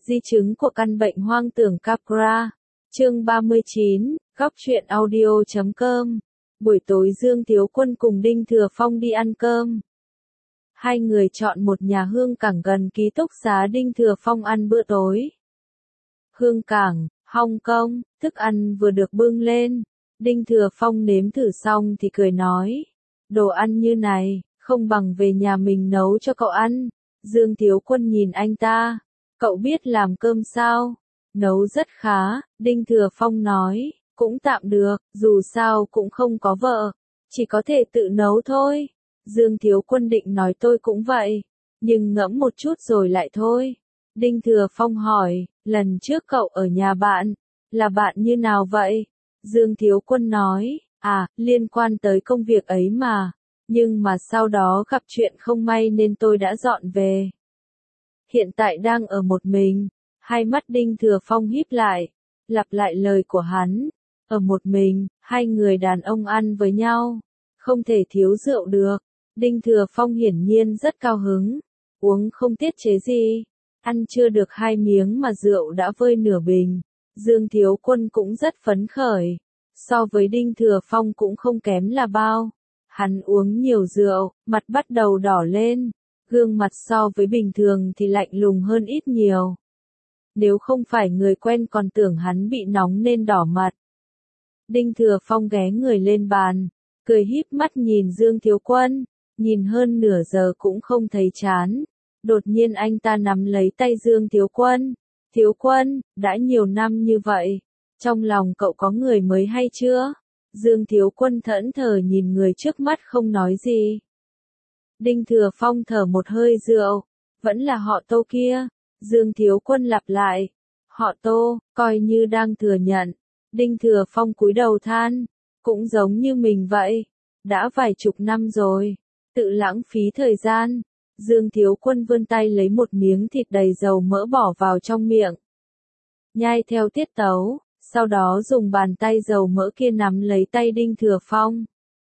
Di chứng của căn bệnh hoang tưởng Capra. Chương 39, góc truyện audio.com. Buổi tối Dương Thiếu Quân cùng Đinh Thừa Phong đi ăn cơm. Hai người chọn một nhà Hương Cảng gần ký túc xá Đinh Thừa Phong ăn bữa tối. Hương Cảng, Hong Kong, thức ăn vừa được bưng lên. Đinh Thừa Phong nếm thử xong thì cười nói. Đồ ăn như này, không bằng về nhà mình nấu cho cậu ăn. Dương Thiếu Quân nhìn anh ta. Cậu biết làm cơm sao? Nấu rất khá, Đinh Thừa Phong nói, cũng tạm được, dù sao cũng không có vợ, chỉ có thể tự nấu thôi. Dương Thiếu Quân định nói tôi cũng vậy, nhưng ngẫm một chút rồi lại thôi. Đinh Thừa Phong hỏi, lần trước cậu ở nhà bạn, là bạn như nào vậy? Dương Thiếu Quân nói, liên quan tới công việc ấy mà, nhưng mà sau đó gặp chuyện không may nên tôi đã dọn về. Hiện tại đang ở một mình. Hai mắt Đinh Thừa Phong híp lại, lặp lại lời của hắn. Ở một mình, hai người đàn ông ăn với nhau, không thể thiếu rượu được. Đinh Thừa Phong hiển nhiên rất cao hứng, uống không tiết chế gì. Ăn chưa được 2 miếng mà rượu đã vơi nửa bình. Dương Thiếu Quân cũng rất phấn khởi, so với Đinh Thừa Phong cũng không kém là bao. Hắn uống nhiều rượu, mặt bắt đầu đỏ lên. Gương mặt so với bình thường thì lạnh lùng hơn ít nhiều. Nếu không phải người quen còn tưởng hắn bị nóng nên đỏ mặt. Đinh Thừa Phong ghé người lên bàn, cười híp mắt nhìn Dương Thiếu Quân, nhìn hơn nửa giờ cũng không thấy chán. Đột nhiên anh ta nắm lấy tay Dương Thiếu Quân. Thiếu Quân, đã nhiều năm như vậy, trong lòng cậu có người mới hay chưa? Dương Thiếu Quân thẫn thờ nhìn người trước mắt không nói gì. Đinh Thừa Phong thở một hơi rượu, vẫn là họ Tô kia. Dương Thiếu Quân lặp lại, họ Tô, coi như đang thừa nhận. Đinh Thừa Phong cúi đầu than, cũng giống như mình vậy, đã vài chục năm rồi, tự lãng phí thời gian. Dương Thiếu Quân vươn tay lấy một miếng thịt đầy dầu mỡ bỏ vào trong miệng. Nhai theo tiết tấu, sau đó dùng bàn tay dầu mỡ kia nắm lấy tay Đinh Thừa Phong.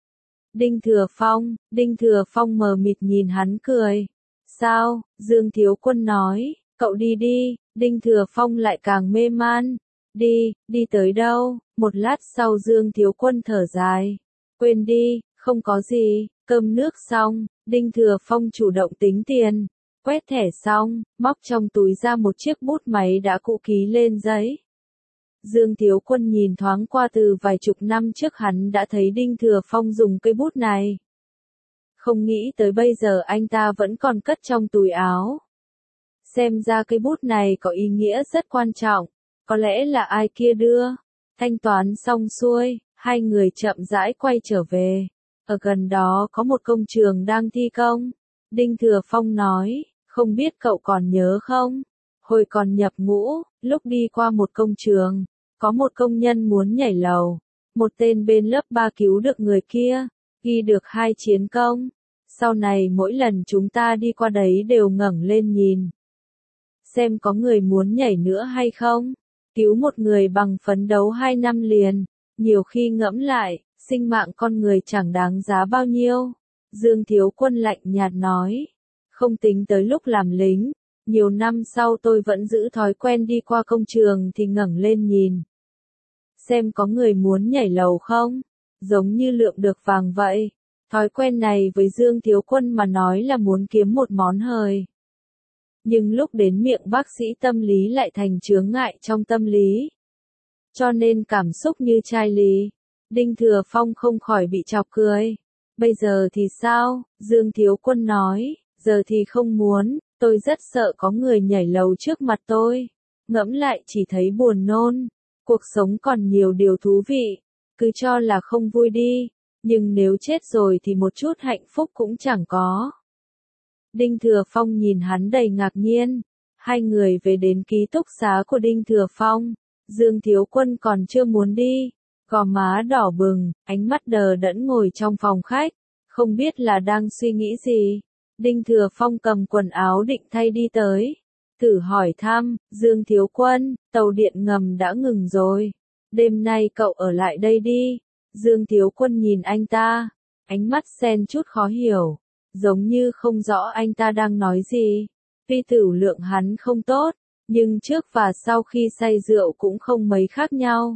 Đinh Thừa Phong mờ mịt nhìn hắn cười. Sao? Dương Thiếu Quân nói, cậu đi đi. Đinh Thừa Phong lại càng mê man. Đi tới đâu? Một lát sau Dương Thiếu Quân thở dài. Quên đi, không có gì. Cơm nước xong, Đinh Thừa Phong chủ động tính tiền. Quét thẻ xong, móc trong túi ra một chiếc bút máy đã cũ ký lên giấy. Dương Thiếu Quân nhìn thoáng qua từ vài chục năm trước hắn đã thấy Đinh Thừa Phong dùng cây bút này. Không nghĩ tới bây giờ anh ta vẫn còn cất trong túi áo. Xem ra cây bút này có ý nghĩa rất quan trọng, có lẽ là ai kia đưa. Thanh toán xong xuôi, hai người chậm rãi quay trở về. Ở gần đó có một công trường đang thi công. Đinh Thừa Phong nói, không biết cậu còn nhớ không? Hồi còn nhập ngũ, lúc đi qua một công trường, có một công nhân muốn nhảy lầu. Một tên bên lớp 3 cứu được người kia, ghi được 2 chiến công. Sau này mỗi lần chúng ta đi qua đấy đều ngẩng lên nhìn. Xem có người muốn nhảy nữa hay không? Cứu một người bằng phấn đấu 2 năm liền. Nhiều khi ngẫm lại, sinh mạng con người chẳng đáng giá bao nhiêu. Dương Thiếu Quân lạnh nhạt nói. Không tính tới lúc làm lính. Nhiều năm sau tôi vẫn giữ thói quen đi qua công trường thì ngẩng lên nhìn. Xem có người muốn nhảy lầu không? Giống như lượm được vàng vậy. Thói quen này với Dương Thiếu Quân mà nói là muốn kiếm một món hời. Nhưng lúc đến miệng bác sĩ tâm lý lại thành chướng ngại trong tâm lý. Cho nên cảm xúc như chai lý. Đinh Thừa Phong không khỏi bị chọc cười. Bây giờ thì sao? Dương Thiếu Quân nói, giờ thì không muốn, tôi rất sợ có người nhảy lầu trước mặt tôi. Ngẫm lại chỉ thấy buồn nôn. Cuộc sống còn nhiều điều thú vị. Cứ cho là không vui đi. Nhưng nếu chết rồi thì một chút hạnh phúc cũng chẳng có. Đinh Thừa Phong nhìn hắn đầy ngạc nhiên. Hai người về đến ký túc xá của Đinh Thừa Phong. Dương Thiếu Quân còn chưa muốn đi. Gò má đỏ bừng, ánh mắt đờ đẫn ngồi trong phòng khách. Không biết là đang suy nghĩ gì. Đinh Thừa Phong cầm quần áo định thay đi tới. Thử hỏi thăm, Dương Thiếu Quân, tàu điện ngầm đã ngừng rồi. Đêm nay cậu ở lại đây đi. Dương Thiếu Quân nhìn anh ta, ánh mắt xen chút khó hiểu, giống như không rõ anh ta đang nói gì. Phi tử lượng hắn không tốt, nhưng trước và sau khi say rượu cũng không mấy khác nhau.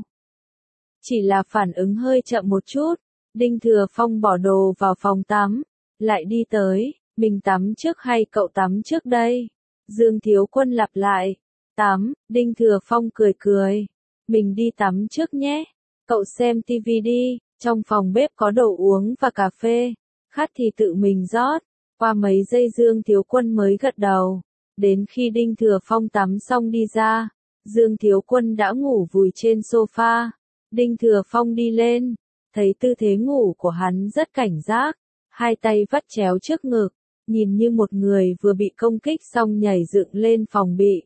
Chỉ là phản ứng hơi chậm một chút. Đinh Thừa Phong bỏ đồ vào phòng tắm, lại đi tới, mình tắm trước hay cậu tắm trước đây? Dương Thiếu Quân lặp lại, tắm, Đinh Thừa Phong cười cười, mình đi tắm trước nhé, cậu xem tivi đi, trong phòng bếp có đồ uống và cà phê, khát thì tự mình rót, qua mấy giây Dương Thiếu Quân mới gật đầu, đến khi Đinh Thừa Phong tắm xong đi ra, Dương Thiếu Quân đã ngủ vùi trên sofa, Đinh Thừa Phong đi lên, thấy tư thế ngủ của hắn rất cảnh giác, hai tay vắt chéo trước ngực, nhìn như một người vừa bị công kích xong nhảy dựng lên phòng bị.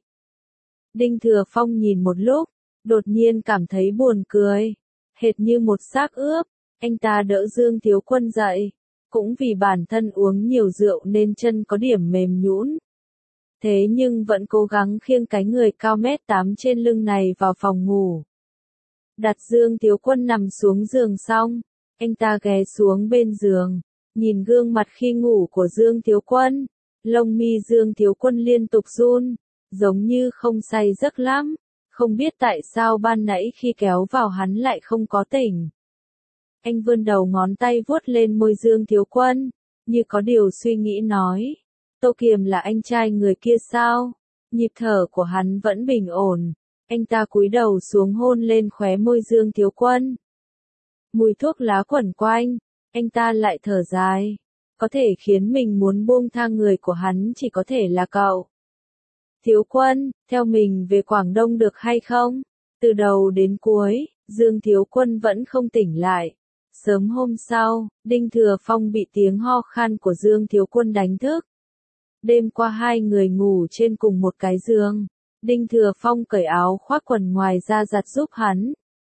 Đinh Thừa Phong nhìn một lúc, đột nhiên cảm thấy buồn cười, hệt như một xác ướp, anh ta đỡ Dương Thiếu Quân dậy, cũng vì bản thân uống nhiều rượu nên chân có điểm mềm nhũn. Thế nhưng vẫn cố gắng khiêng cái người cao mét 8 trên lưng này vào phòng ngủ. Đặt Dương Thiếu Quân nằm xuống giường xong, anh ta ghé xuống bên giường, nhìn gương mặt khi ngủ của Dương Thiếu Quân, lông mi Dương Thiếu Quân liên tục run, giống như không say giấc lắm, không biết tại sao ban nãy khi kéo vào hắn lại không có tỉnh. Anh vươn đầu ngón tay vuốt lên môi Dương Thiếu Quân, như có điều suy nghĩ nói, Tô Kiềm là anh trai người kia sao? Nhịp thở của hắn vẫn bình ổn. Anh ta cúi đầu xuống hôn lên khóe môi Dương Thiếu Quân. Mùi thuốc lá quẩn quanh, anh ta lại thở dài. Có thể khiến mình muốn buông tha người của hắn chỉ có thể là cậu. Thiếu Quân, theo mình về Quảng Đông được hay không? Từ đầu đến cuối, Dương Thiếu Quân vẫn không tỉnh lại. Sớm hôm sau, Đinh Thừa Phong bị tiếng ho khan của Dương Thiếu Quân đánh thức. Đêm qua hai người ngủ trên cùng một cái giường. Đinh Thừa Phong cởi áo khoác quần ngoài ra giặt giúp hắn.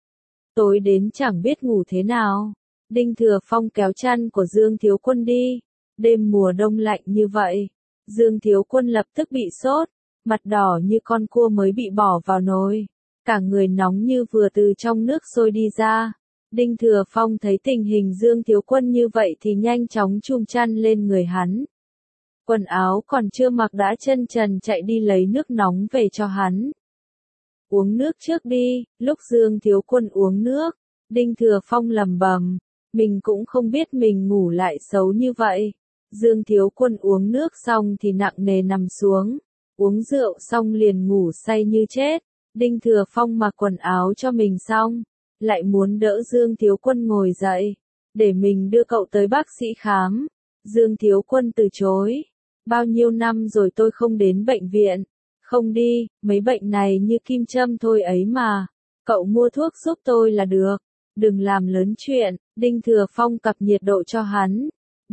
Tối đến chẳng biết ngủ thế nào. Đinh Thừa Phong kéo chăn của Dương Thiếu Quân đi. Đêm mùa đông lạnh như vậy. Dương Thiếu Quân lập tức bị sốt. Mặt đỏ như con cua mới bị bỏ vào nồi. Cả người nóng như vừa từ trong nước sôi đi ra. Đinh Thừa Phong thấy tình hình Dương Thiếu Quân như vậy thì nhanh chóng chùm chăn lên người hắn. Quần áo còn chưa mặc đã chân trần chạy đi lấy nước nóng về cho hắn. Uống nước trước đi, lúc Dương Thiếu Quân uống nước, Đinh Thừa Phong lẩm bẩm, mình cũng không biết mình ngủ lại xấu như vậy. Dương Thiếu Quân uống nước xong thì nặng nề nằm xuống, uống rượu xong liền ngủ say như chết. Đinh Thừa Phong mặc quần áo cho mình xong, lại muốn đỡ Dương Thiếu Quân ngồi dậy, để mình đưa cậu tới bác sĩ khám. Dương Thiếu Quân từ chối. Bao nhiêu năm rồi tôi không đến bệnh viện. Không đi, mấy bệnh này như kim châm thôi ấy mà. Cậu mua thuốc giúp tôi là được. Đừng làm lớn chuyện. Đinh Thừa Phong cặp nhiệt độ cho hắn.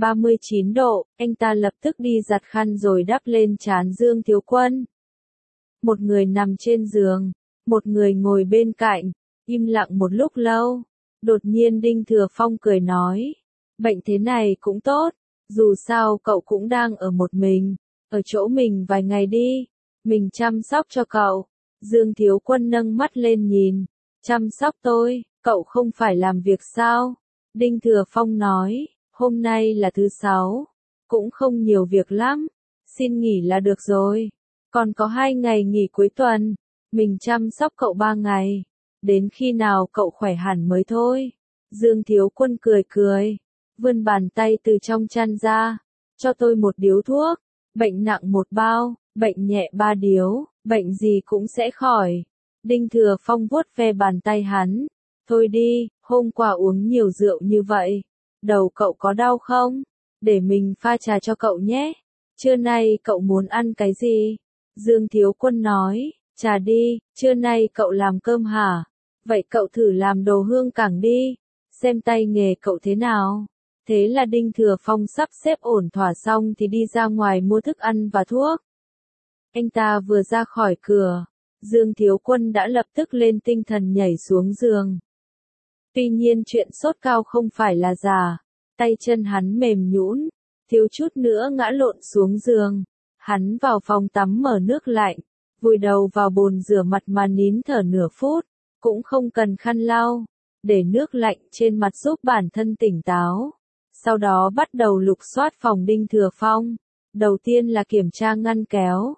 39 độ, anh ta lập tức đi giặt khăn rồi đắp lên trán Dương Thiếu Quân. Một người nằm trên giường, một người ngồi bên cạnh, im lặng một lúc lâu. Đột nhiên Đinh Thừa Phong cười nói, bệnh thế này cũng tốt. Dù sao cậu cũng đang ở một mình, ở chỗ mình vài ngày đi, mình chăm sóc cho cậu. Dương Thiếu Quân nâng mắt lên nhìn, chăm sóc tôi, cậu không phải làm việc sao? Đinh Thừa Phong nói, hôm nay là thứ 6, cũng không nhiều việc lắm, xin nghỉ là được rồi, còn có 2 ngày nghỉ cuối tuần, mình chăm sóc cậu 3 ngày, đến khi nào cậu khỏe hẳn mới thôi. Dương Thiếu Quân cười cười. Vươn bàn tay từ trong chăn ra, cho tôi một điếu thuốc, bệnh nặng 1 bao, bệnh nhẹ 3 điếu, bệnh gì cũng sẽ khỏi. Đinh Thừa Phong vuốt ve bàn tay hắn, thôi đi, hôm qua uống nhiều rượu như vậy, đầu cậu có đau không? Để mình pha trà cho cậu nhé, trưa nay cậu muốn ăn cái gì? Dương Thiếu Quân nói, trà đi, trưa nay cậu làm cơm hả? Vậy cậu thử làm đồ hương cảng đi, xem tay nghề cậu thế nào. Thế là Đinh Thừa Phong sắp xếp ổn thỏa xong thì đi ra ngoài mua thức ăn và thuốc. Anh ta vừa ra khỏi cửa, Dương Thiếu Quân đã lập tức lên tinh thần nhảy xuống giường. Tuy nhiên chuyện sốt cao không phải là giả, tay chân hắn mềm nhũn, thiếu chút nữa ngã lộn xuống giường. Hắn vào phòng tắm mở nước lạnh, vùi đầu vào bồn rửa mặt mà nín thở nửa phút, cũng không cần khăn lau, để nước lạnh trên mặt giúp bản thân tỉnh táo. Sau đó bắt đầu lục soát phòng Đinh Thừa Phong. Đầu tiên là kiểm tra ngăn kéo.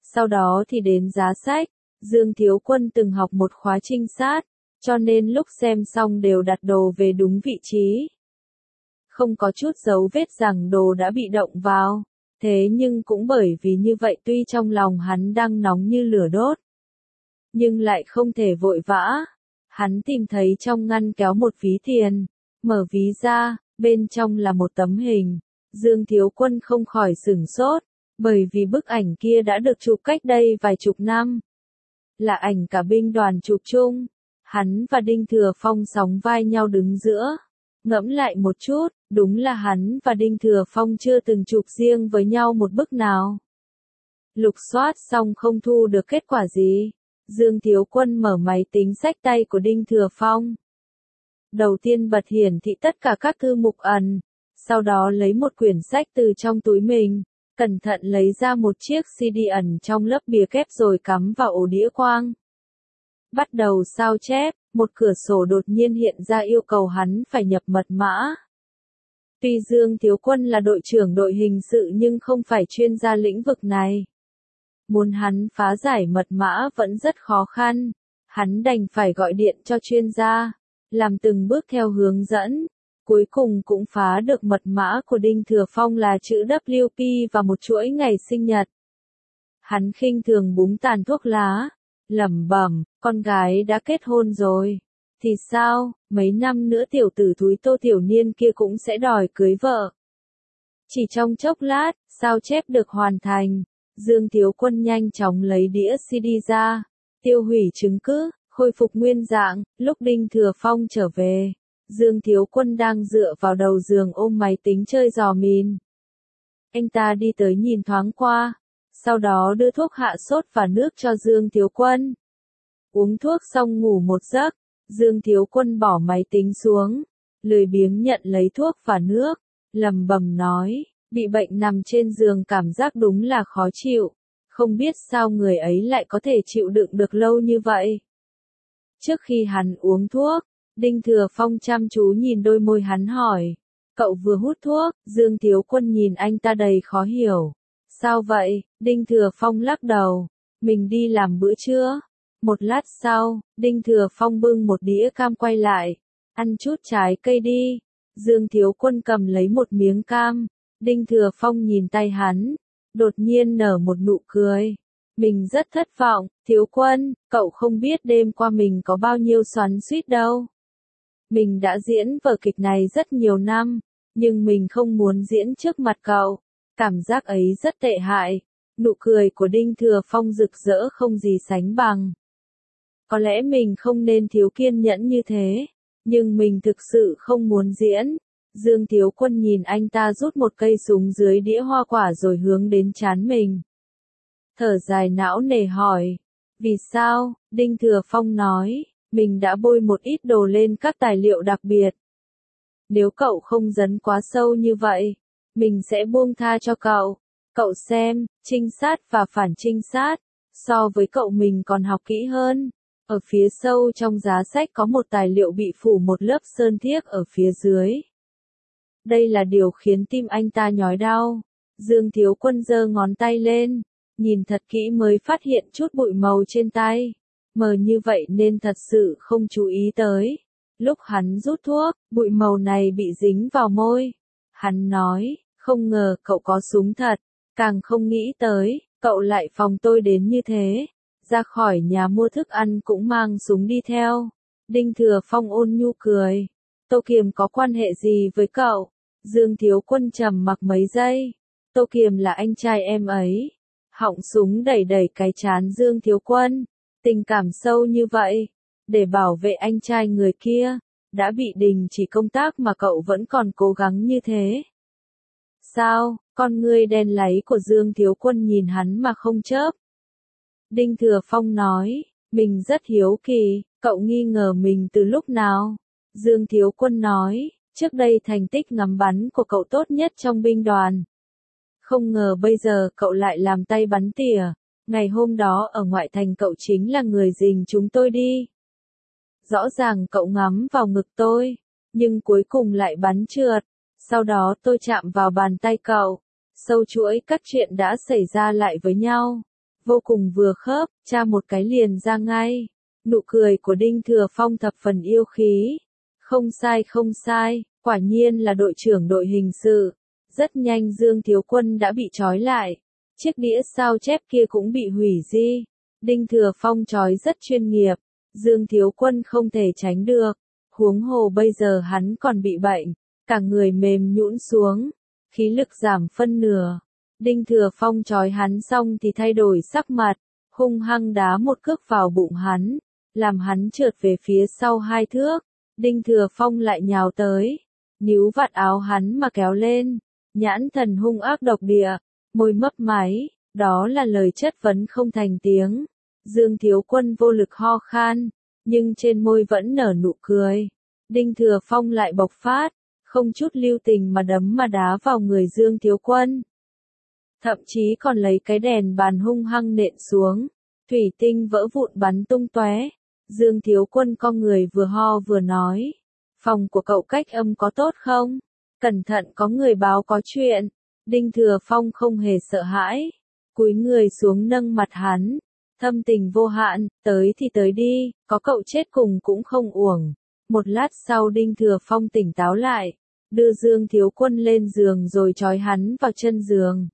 Sau đó thì đến giá sách, Dương Thiếu Quân từng học một khóa trinh sát, cho nên lúc xem xong đều đặt đồ về đúng vị trí. Không có chút dấu vết rằng đồ đã bị động vào. Thế nhưng cũng bởi vì như vậy tuy trong lòng hắn đang nóng như lửa đốt, nhưng lại không thể vội vã. Hắn tìm thấy trong ngăn kéo một ví tiền, mở ví ra, bên trong là một tấm hình. Dương Thiếu Quân không khỏi sửng sốt, bởi vì bức ảnh kia đã được chụp cách đây vài chục năm. Là ảnh cả binh đoàn chụp chung, hắn và Đinh Thừa Phong sóng vai nhau đứng giữa. Ngẫm lại một chút, đúng là hắn và Đinh Thừa Phong chưa từng chụp riêng với nhau một bức nào. Lục soát xong không thu được kết quả gì. Dương Thiếu Quân mở máy tính xách tay của Đinh Thừa Phong. Đầu tiên bật hiển thị tất cả các thư mục ẩn, sau đó lấy một quyển sách từ trong túi mình, cẩn thận lấy ra một chiếc CD ẩn trong lớp bìa kép rồi cắm vào ổ đĩa quang. Bắt đầu sao chép, một cửa sổ đột nhiên hiện ra yêu cầu hắn phải nhập mật mã. Tuy Dương Thiếu Quân là đội trưởng đội hình sự nhưng không phải chuyên gia lĩnh vực này. Muốn hắn phá giải mật mã vẫn rất khó khăn, hắn đành phải gọi điện cho chuyên gia, làm từng bước theo hướng dẫn, cuối cùng cũng phá được mật mã của Đinh Thừa Phong là chữ WP và một chuỗi ngày sinh nhật. Hắn khinh thường búng tàn thuốc lá, lẩm bẩm, con gái đã kết hôn rồi, thì sao, mấy năm nữa tiểu tử thúi Tô Tiểu Niên kia cũng sẽ đòi cưới vợ. Chỉ trong chốc lát, sao chép được hoàn thành. Dương Thiếu Quân nhanh chóng lấy đĩa CD ra, tiêu hủy chứng cứ, khôi phục nguyên dạng. Lúc Đinh Thừa Phong trở về, Dương Thiếu Quân đang dựa vào đầu giường ôm máy tính chơi giò mìn. Anh ta đi tới nhìn thoáng qua, sau đó đưa thuốc hạ sốt và nước cho Dương Thiếu Quân. Uống thuốc xong ngủ một giấc, Dương Thiếu Quân bỏ máy tính xuống, lười biếng nhận lấy thuốc và nước, lẩm bẩm nói. Bị bệnh nằm trên giường cảm giác đúng là khó chịu, không biết sao người ấy lại có thể chịu đựng được lâu như vậy. Trước khi hắn uống thuốc, Đinh Thừa Phong chăm chú nhìn đôi môi hắn hỏi, cậu vừa hút thuốc? Dương Thiếu Quân nhìn anh ta đầy khó hiểu. Sao vậy? Đinh Thừa Phong lắc đầu, mình đi làm bữa trưa. Một lát sau, Đinh Thừa Phong bưng một đĩa cam quay lại, ăn chút trái cây đi. Dương Thiếu Quân cầm lấy một miếng cam. Đinh Thừa Phong nhìn tay hắn, đột nhiên nở một nụ cười. Mình rất thất vọng, Thiếu Quân, cậu không biết đêm qua mình có bao nhiêu xoắn xuýt đâu. Mình đã diễn vở kịch này rất nhiều năm, nhưng mình không muốn diễn trước mặt cậu. Cảm giác ấy rất tệ hại. Nụ cười của Đinh Thừa Phong rực rỡ không gì sánh bằng. Có lẽ mình không nên thiếu kiên nhẫn như thế, nhưng mình thực sự không muốn diễn. Dương Thiếu Quân nhìn anh ta rút một cây súng dưới đĩa hoa quả rồi hướng đến trán mình. Thở dài não nề hỏi. Vì sao? Đinh Thừa Phong nói, mình đã bôi một ít đồ lên các tài liệu đặc biệt. Nếu cậu không dấn quá sâu như vậy, mình sẽ buông tha cho cậu. Cậu xem, trinh sát và phản trinh sát, so với cậu mình còn học kỹ hơn. Ở phía sâu trong giá sách có một tài liệu bị phủ một lớp sơn thiếc ở phía dưới. Đây là điều khiến tim anh ta nhói đau. Dương Thiếu Quân giơ ngón tay lên, nhìn thật kỹ mới phát hiện chút bụi màu trên tay. Mờ như vậy nên thật sự không chú ý tới. Lúc hắn rút thuốc, bụi màu này bị dính vào môi. Hắn nói, không ngờ cậu có súng thật, càng không nghĩ tới, cậu lại phòng tôi đến như thế. Ra khỏi nhà mua thức ăn cũng mang súng đi theo. Đinh Thừa Phong ôn nhu cười. Tô Kiềm có quan hệ gì với cậu? Dương Thiếu Quân trầm mặc mấy giây. Tô Kiềm là anh trai em ấy. Họng súng đẩy đẩy cái trán Dương Thiếu Quân. Tình cảm sâu như vậy. Để bảo vệ anh trai người kia. Đã bị đình chỉ công tác mà cậu vẫn còn cố gắng như thế. Sao? Con ngươi đen láy của Dương Thiếu Quân nhìn hắn mà không chớp. Đinh Thừa Phong nói, mình rất hiếu kỳ, cậu nghi ngờ mình từ lúc nào? Dương Thiếu Quân nói, trước đây thành tích ngắm bắn của cậu tốt nhất trong binh đoàn. Không ngờ bây giờ cậu lại làm tay bắn tỉa. Ngày hôm đó ở ngoại thành cậu chính là người dình chúng tôi đi. Rõ ràng cậu ngắm vào ngực tôi, nhưng cuối cùng lại bắn trượt. Sau đó tôi chạm vào bàn tay cậu. Sâu chuỗi các chuyện đã xảy ra lại với nhau. vô cùng vừa khớp, tra một cái liền ra ngay. Nụ cười của Đinh Thừa Phong thập phần yêu khí. Không sai không sai, quả nhiên là đội trưởng đội hình sự. Rất nhanh Dương Thiếu Quân đã bị trói lại. Chiếc đĩa sao chép kia cũng bị hủy di. Đinh Thừa Phong trói rất chuyên nghiệp. Dương Thiếu Quân không thể tránh được. Huống hồ bây giờ hắn còn bị bệnh. Cả người mềm nhũn xuống. Khí lực giảm phân nửa. Đinh Thừa Phong trói hắn xong thì thay đổi sắc mặt. Hung hăng đá một cước vào bụng hắn. Làm hắn trượt về phía sau 2 thước. Đinh Thừa Phong lại nhào tới. Níu vạt áo hắn mà kéo lên. Nhãn thần hung ác độc địa. Môi mấp máy. Đó là lời chất vấn không thành tiếng. Dương Thiếu Quân vô lực ho khan. Nhưng trên môi vẫn nở nụ cười. Đinh Thừa Phong lại bộc phát. Không chút lưu tình mà đấm mà đá vào người Dương Thiếu Quân. Thậm chí còn lấy cái đèn bàn hung hăng nện xuống. Thủy tinh vỡ vụn bắn tung tóe. Dương Thiếu Quân con người vừa ho vừa nói. Phòng của cậu cách âm có tốt không? Cẩn thận có người báo có chuyện. Đinh Thừa Phong không hề sợ hãi. Cúi người xuống nâng mặt hắn. Thâm tình vô hạn, tới thì tới đi, có cậu chết cùng cũng không uổng. Một lát sau Đinh Thừa Phong tỉnh táo lại. Đưa Dương Thiếu Quân lên giường rồi trói hắn vào chân giường.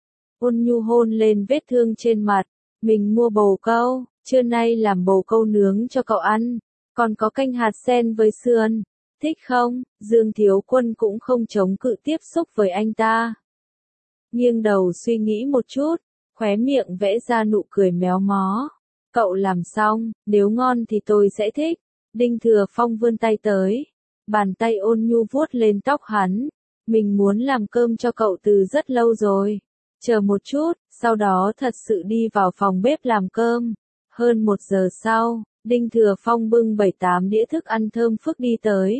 Ôn nhu hôn lên vết thương trên mặt. Mình mua bồ câu, trưa nay làm bồ câu nướng cho cậu ăn. Còn có canh hạt sen với sườn. Thích không? Dương Thiếu Quân cũng không chống cự tiếp xúc với anh ta. Nghiêng đầu suy nghĩ một chút. Khóe miệng vẽ ra nụ cười méo mó. Cậu làm xong, nếu ngon thì tôi sẽ thích. Đinh Thừa Phong vươn tay tới. Bàn tay ôn nhu vuốt lên tóc hắn. Mình muốn làm cơm cho cậu từ rất lâu rồi. Chờ một chút, sau đó thật sự đi vào phòng bếp làm cơm. Hơn 1 giờ sau, Đinh Thừa Phong bưng 7-8 đĩa thức ăn thơm phức đi tới.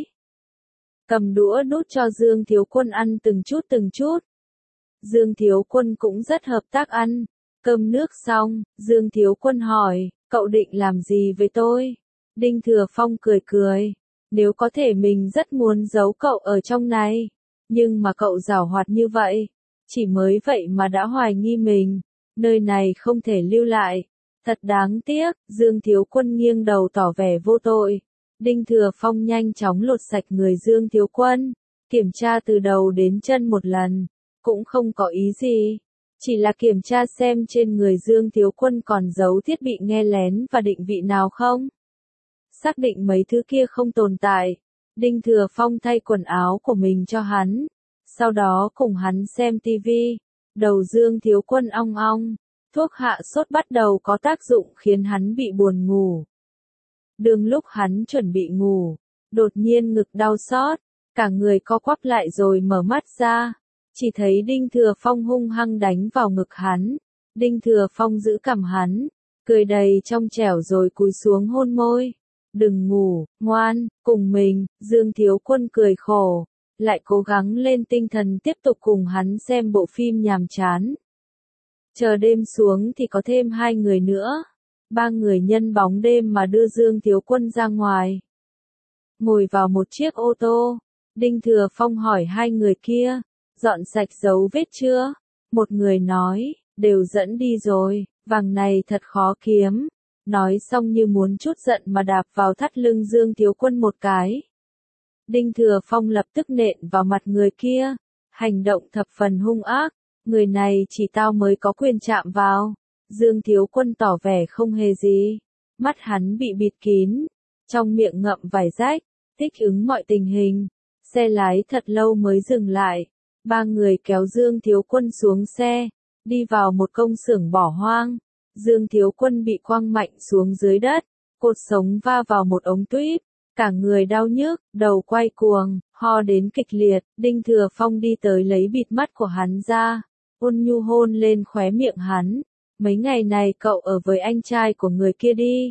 Cầm đũa đút cho Dương Thiếu Quân ăn từng chút. Dương Thiếu Quân cũng rất hợp tác ăn. Cơm nước xong, Dương Thiếu Quân hỏi, cậu định làm gì với tôi? Đinh Thừa Phong cười cười. Nếu có thể mình rất muốn giấu cậu ở trong này. Nhưng mà cậu giảo hoạt như vậy. Chỉ mới vậy mà đã hoài nghi mình. Nơi này không thể lưu lại. Thật đáng tiếc, Dương Thiếu Quân nghiêng đầu tỏ vẻ vô tội. Đinh Thừa Phong nhanh chóng lột sạch người Dương Thiếu Quân. Kiểm tra từ đầu đến chân một lần. Cũng không có ý gì. Chỉ là kiểm tra xem trên người Dương Thiếu Quân còn giấu thiết bị nghe lén và định vị nào không. Xác định mấy thứ kia không tồn tại. Đinh Thừa Phong thay quần áo của mình cho hắn. Sau đó cùng hắn xem tivi. Đầu Dương Thiếu Quân ong ong. Thuốc hạ sốt bắt đầu có tác dụng khiến hắn bị buồn ngủ. Đương lúc hắn chuẩn bị ngủ, đột nhiên ngực đau xót, cả người co quắp lại rồi mở mắt ra. Chỉ thấy Đinh Thừa Phong hung hăng đánh vào ngực hắn. Đinh Thừa Phong giữ cằm hắn, cười đầy trong trẻo rồi cúi xuống hôn môi. Đừng ngủ, ngoan, cùng mình. Dương Thiếu Quân cười khổ, lại cố gắng lên tinh thần tiếp tục cùng hắn xem bộ phim nhàm chán. Chờ đêm xuống thì có thêm 2 người nữa. 3 người nhân bóng đêm mà đưa Dương Thiếu Quân ra ngoài. Ngồi vào một chiếc ô tô, Đinh Thừa Phong hỏi 2 người kia, dọn sạch dấu vết chưa? Một người nói, đều dẫn đi rồi, vàng này thật khó kiếm. Nói xong như muốn chút giận mà đạp vào thắt lưng Dương Thiếu Quân một cái. Đinh Thừa Phong lập tức nện vào mặt người kia. Hành động thập phần hung ác. Người này chỉ tao mới có quyền chạm vào. Dương Thiếu Quân tỏ vẻ không hề gì. Mắt hắn bị bịt kín. Trong miệng ngậm vài rách. Thích ứng mọi tình hình. Xe lái thật lâu mới dừng lại. 3 người kéo Dương Thiếu Quân xuống xe. Đi vào một công xưởng bỏ hoang. Dương Thiếu Quân bị quăng mạnh xuống dưới đất. Cột sống va vào một ống tuýp. Cả người đau nhức, đầu quay cuồng, ho đến kịch liệt. Đinh Thừa Phong đi tới lấy bịt mắt của hắn ra. Ôn nhu hôn lên khóe miệng hắn. Mấy ngày này cậu ở với anh trai của người kia đi.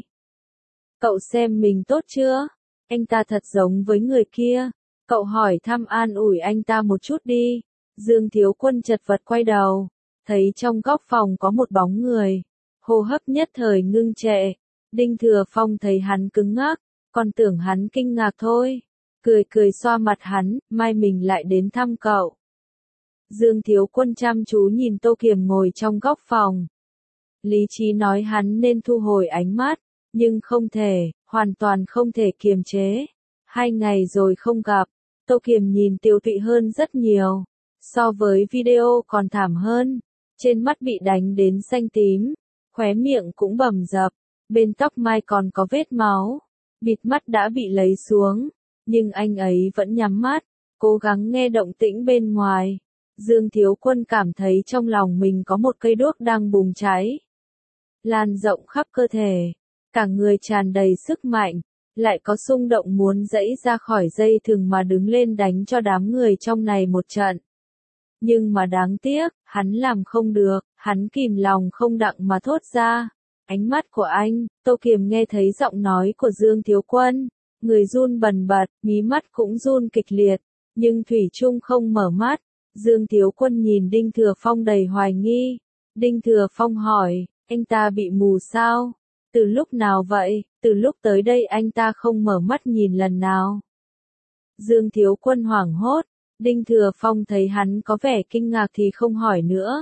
Cậu xem mình tốt chưa? Anh ta thật giống với người kia. Cậu hỏi thăm an ủi anh ta một chút đi. Dương Thiếu Quân chật vật quay đầu. Thấy trong góc phòng có một bóng người. Hô hấp nhất thời ngưng trệ. Đinh Thừa Phong thấy hắn cứng ngắc. Còn tưởng hắn kinh ngạc thôi. Cười cười xoa mặt hắn. Mai mình lại đến thăm cậu. Dương Thiếu Quân chăm chú nhìn Tô Kiềm ngồi trong góc phòng. Lý trí nói hắn nên thu hồi ánh mắt, nhưng không thể, hoàn toàn không thể kiềm chế. 2 ngày rồi không gặp, Tô Kiềm nhìn tiều tụy hơn rất nhiều, so với video còn thảm hơn, trên mắt bị đánh đến xanh tím, khóe miệng cũng bầm dập, bên tóc mai còn có vết máu, bịt mắt đã bị lấy xuống, nhưng anh ấy vẫn nhắm mắt, cố gắng nghe động tĩnh bên ngoài. Dương Thiếu Quân cảm thấy trong lòng mình có một cây đuốc đang bùng cháy, lan rộng khắp cơ thể, cả người tràn đầy sức mạnh, lại có xung động muốn giãy ra khỏi dây thừng mà đứng lên đánh cho đám người trong này một trận. Nhưng mà đáng tiếc, hắn làm không được, hắn kìm lòng không đặng mà thốt ra. Ánh mắt của anh, Tô Kiềm nghe thấy giọng nói của Dương Thiếu Quân, người run bần bật, mí mắt cũng run kịch liệt, nhưng thủy chung không mở mắt. Dương Thiếu Quân nhìn Đinh Thừa Phong đầy hoài nghi. Đinh Thừa Phong hỏi, anh ta bị mù sao? Từ lúc nào vậy? Từ lúc tới đây anh ta không mở mắt nhìn lần nào. Dương Thiếu Quân hoảng hốt, Đinh Thừa Phong thấy hắn có vẻ kinh ngạc thì không hỏi nữa.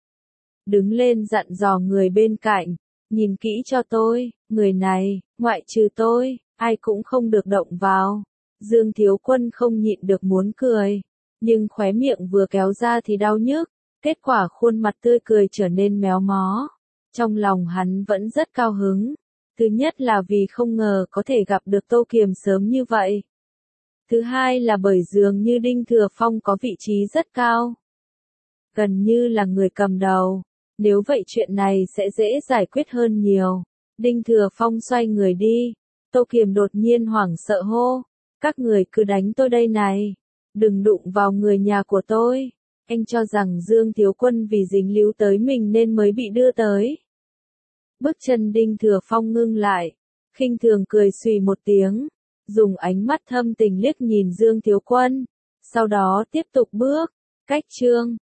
Đứng lên dặn dò người bên cạnh, nhìn kỹ cho tôi, người này, ngoại trừ tôi, ai cũng không được động vào. Dương Thiếu Quân không nhịn được muốn cười, nhưng khóe miệng vừa kéo ra thì đau nhức, kết quả khuôn mặt tươi cười trở nên méo mó. Trong lòng hắn vẫn rất cao hứng, thứ nhất là vì không ngờ có thể gặp được Tô Kiềm sớm như vậy. Thứ hai là bởi dường như Đinh Thừa Phong có vị trí rất cao, gần như là người cầm đầu, nếu vậy chuyện này sẽ dễ giải quyết hơn nhiều. Đinh Thừa Phong xoay người đi, Tô Kiềm đột nhiên hoảng sợ hô, các người cứ đánh tôi đây này, đừng đụng vào người nhà của tôi. Anh cho rằng Dương Thiếu Quân vì dính líu tới mình nên mới bị đưa tới. Bước chân Đinh Thừa Phong ngưng lại, khinh thường cười xùy một tiếng, dùng ánh mắt thâm tình liếc nhìn Dương Thiếu Quân, sau đó tiếp tục bước. Cách chương